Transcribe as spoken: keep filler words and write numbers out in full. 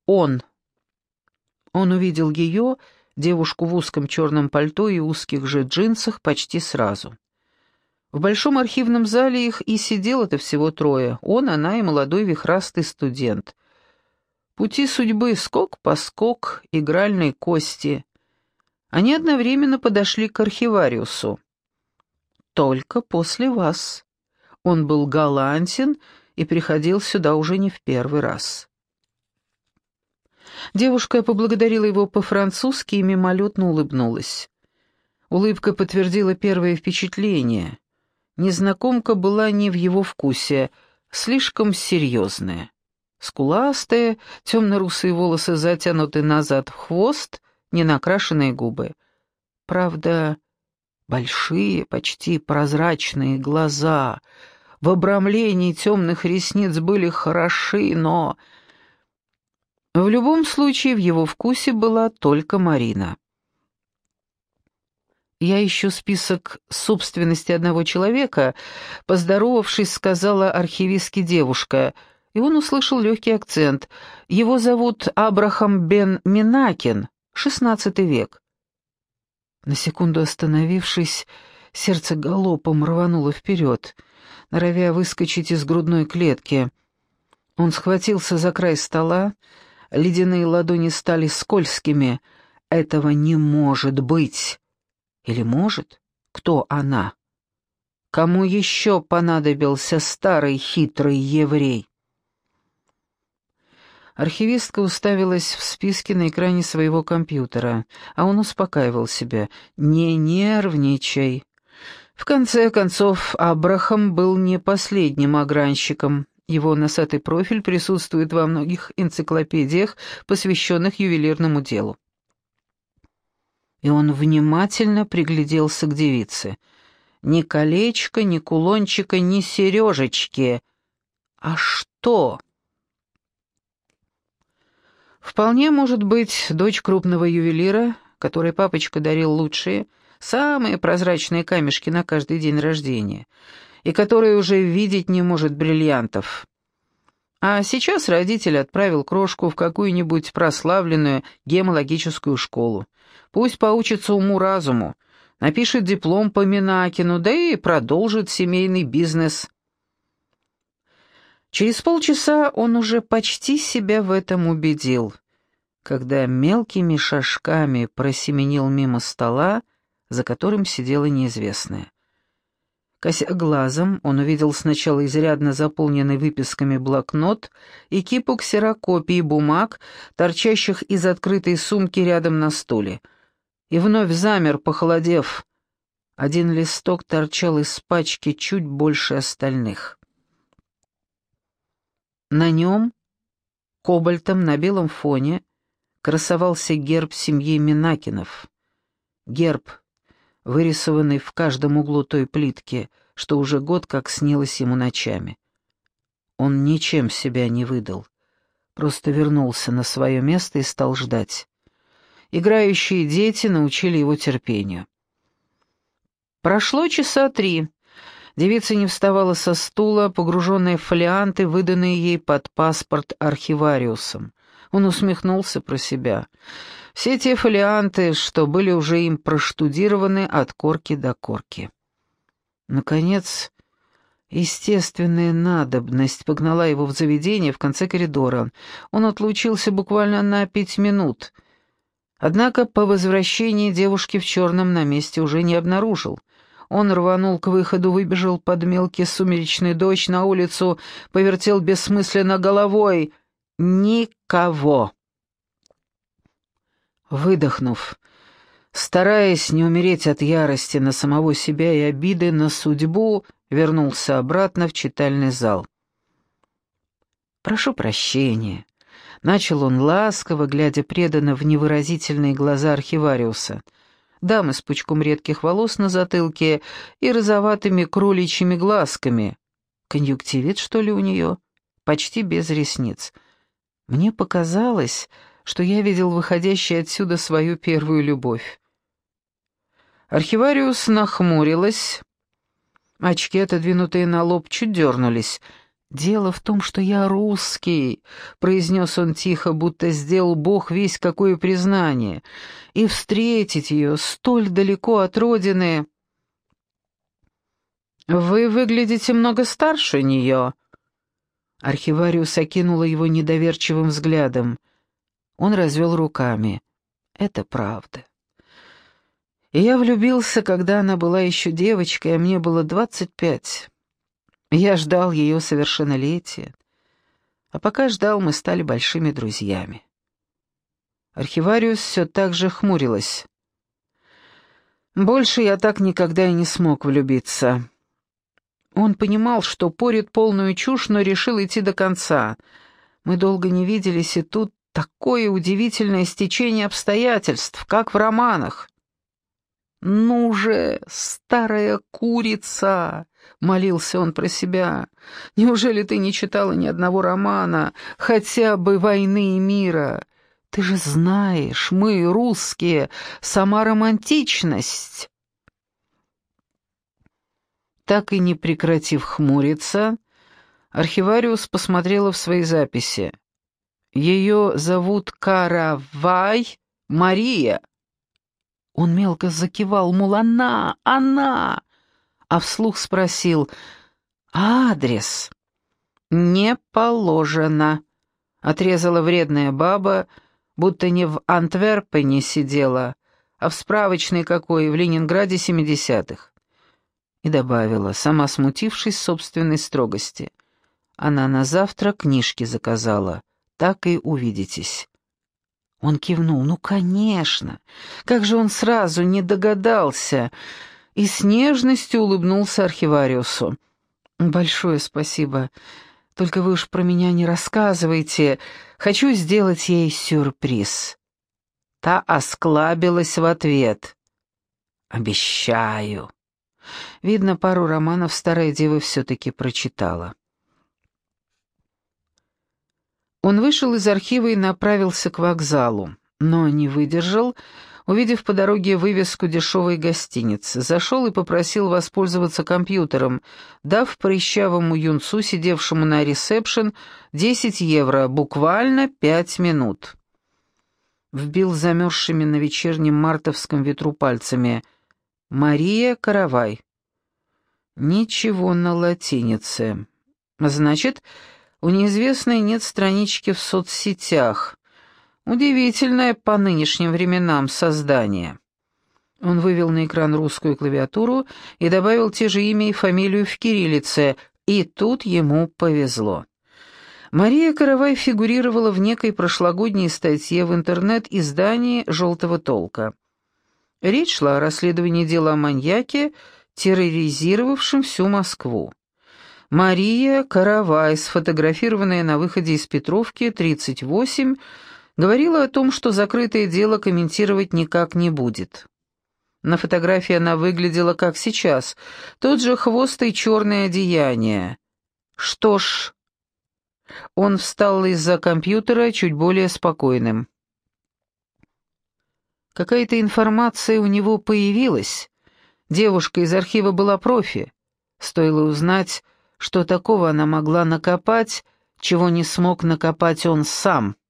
Он. Он увидел ее, девушку в узком черном пальто и узких же джинсах, почти сразу. В большом архивном зале их и сидело-то всего трое. Он, она и молодой вихрастый студент. Пути судьбы, скок-поскок, игральные кости. Они одновременно подошли к архивариусу. «Только после вас». Он был галантен и приходил сюда уже не в первый раз. Девушка поблагодарила его по-французски и мимолетно улыбнулась. Улыбка подтвердила первое впечатление. Незнакомка была не в его вкусе, слишком серьезная. Скуластые, темно-русые волосы затянуты назад в хвост, ненакрашенные губы. Правда, большие, почти прозрачные глаза в обрамлении темных ресниц были хороши, но... В любом случае в его вкусе была только Марина. «Я ищу список собственности одного человека», — поздоровавшись, сказала архивистке девушка, и он услышал легкий акцент. «Его зовут Абрахам бен Минакин, шестнадцатый век». На секунду остановившись, сердце галопом рвануло вперед, норовя выскочить из грудной клетки. Он схватился за край стола, ледяные ладони стали скользкими. «Этого не может быть!» Или может? Кто она? Кому еще понадобился старый хитрый еврей? Архивистка уставилась в списке на экране своего компьютера, а он успокаивал себя. «Не нервничай». В конце концов, Абрахам был не последним огранщиком. Его носатый профиль присутствует во многих энциклопедиях, посвященных ювелирному делу. И он внимательно пригляделся к девице. Ни колечка, ни кулончика, ни сережечки. А что? Вполне может быть дочь крупного ювелира, которой папочка дарил лучшие, самые прозрачные камешки на каждый день рождения, и которая уже видеть не может бриллиантов. А сейчас родитель отправил крошку в какую-нибудь прославленную гемологическую школу. Пусть поучится уму-разуму, напишет диплом по Минакину, да и продолжит семейный бизнес. Через полчаса он уже почти себя в этом убедил, когда мелкими шажками просеменил мимо стола, за которым сидела неизвестная. Кося глазом, он увидел сначала изрядно заполненный выписками блокнот и кипу ксерокопий бумаг, торчащих из открытой сумки рядом на стуле. И вновь замер, похолодев. Один листок торчал из пачки чуть больше остальных. На нем, кобальтом на белом фоне, красовался герб семьи Минакинов. Герб, вырисованный в каждом углу той плитки, что уже год как снилось ему ночами. Он ничем себя не выдал, просто вернулся на свое место и стал ждать. Играющие дети научили его терпению. Прошло часа три. Девица не вставала со стула, погруженная в фолианты, выданные ей под паспорт архивариусом. Он усмехнулся про себя. Все те фолианты, что были уже им проштудированы от корки до корки. Наконец, естественная надобность погнала его в заведение в конце коридора. Он отлучился буквально на пять минут. Однако по возвращении девушки в черном на месте уже не обнаружил. Он рванул к выходу, выбежал под мелкий сумеречный дождь на улицу, повертел бессмысленно головой. Никого. Выдохнув, стараясь не умереть от ярости на самого себя и обиды на судьбу, вернулся обратно в читальный зал. «Прошу прощения», — начал он ласково, глядя преданно в невыразительные глаза архивариуса. Дамы с пучком редких волос на затылке и розоватыми кроличьими глазками. Конъюнктивит, что ли, у нее? Почти без ресниц. Мне показалось, что я видел выходящей отсюда свою первую любовь. Архивариус нахмурилась. Очки, отодвинутые на лоб, чуть дернулись. «Дело в том, что я русский», — произнес он тихо, будто сделал Бог весть какое признание, «и встретить ее столь далеко от родины...» «Вы выглядите много старше нее». Архивариус окинула его недоверчивым взглядом. Он развел руками. «Это правда. И я влюбился, когда она была еще девочкой, а мне было двадцать пять. Я ждал ее совершеннолетия. А пока ждал, мы стали большими друзьями». Архивариус все так же хмурилась. «Больше я так никогда и не смог влюбиться». Он понимал, что порит полную чушь, но решил идти до конца. Мы долго не виделись, и тут такое удивительное стечение обстоятельств, как в романах. «Ну же, старая курица!» — молился он про себя. «Неужели ты не читала ни одного романа, хотя бы «Войны и мира»? Ты же знаешь, мы, русские, сама романтичность». Так и не прекратив хмуриться, архивариус посмотрела в свои записи. «Ее зовут Каравай Мария». Он мелко закивал, мол, она, она, а вслух спросил: «А адрес?» «Не положено», — отрезала вредная баба, будто не в Антверпене сидела, а в справочной какой, в Ленинграде семидесятых. И добавила, сама смутившись собственной строгости: «Она на завтра книжки заказала, так и увидитесь». Он кивнул. «Ну, конечно! Как же он сразу не догадался!» И с нежностью улыбнулся архивариусу. «Большое спасибо. Только вы уж про меня не рассказывайте. Хочу сделать ей сюрприз». Та осклабилась в ответ. «Обещаю». Видно, пару романов старая дева все-таки прочитала. Он вышел из архива и направился к вокзалу, но не выдержал, увидев по дороге вывеску дешевой гостиницы. Зашел и попросил воспользоваться компьютером, дав прыщавому юнцу, сидевшему на ресепшн, десять евро, буквально пять минут. Вбил замерзшими на вечернем мартовском ветру пальцами: «Мария Каравай». Ничего на латинице. Значит, у неизвестной нет странички в соцсетях. Удивительное по нынешним временам создание. Он вывел на экран русскую клавиатуру и добавил те же имя и фамилию в кириллице, и тут ему повезло. Мария Каравай фигурировала в некой прошлогодней статье в интернет-издании «Желтого толка». Речь шла о расследовании дела о маньяке, терроризировавшем всю Москву. Мария Каравай, сфотографированная на выходе из Петровки, тридцать восемь, говорила о том, что закрытое дело комментировать никак не будет. На фотографии она выглядела как сейчас, тот же хвост и черное одеяние. Что ж, он встал из-за компьютера чуть более спокойным. Какая-то информация у него появилась. Девушка из архива была профи. Стоило узнать, что такого она могла накопать, чего не смог накопать он сам.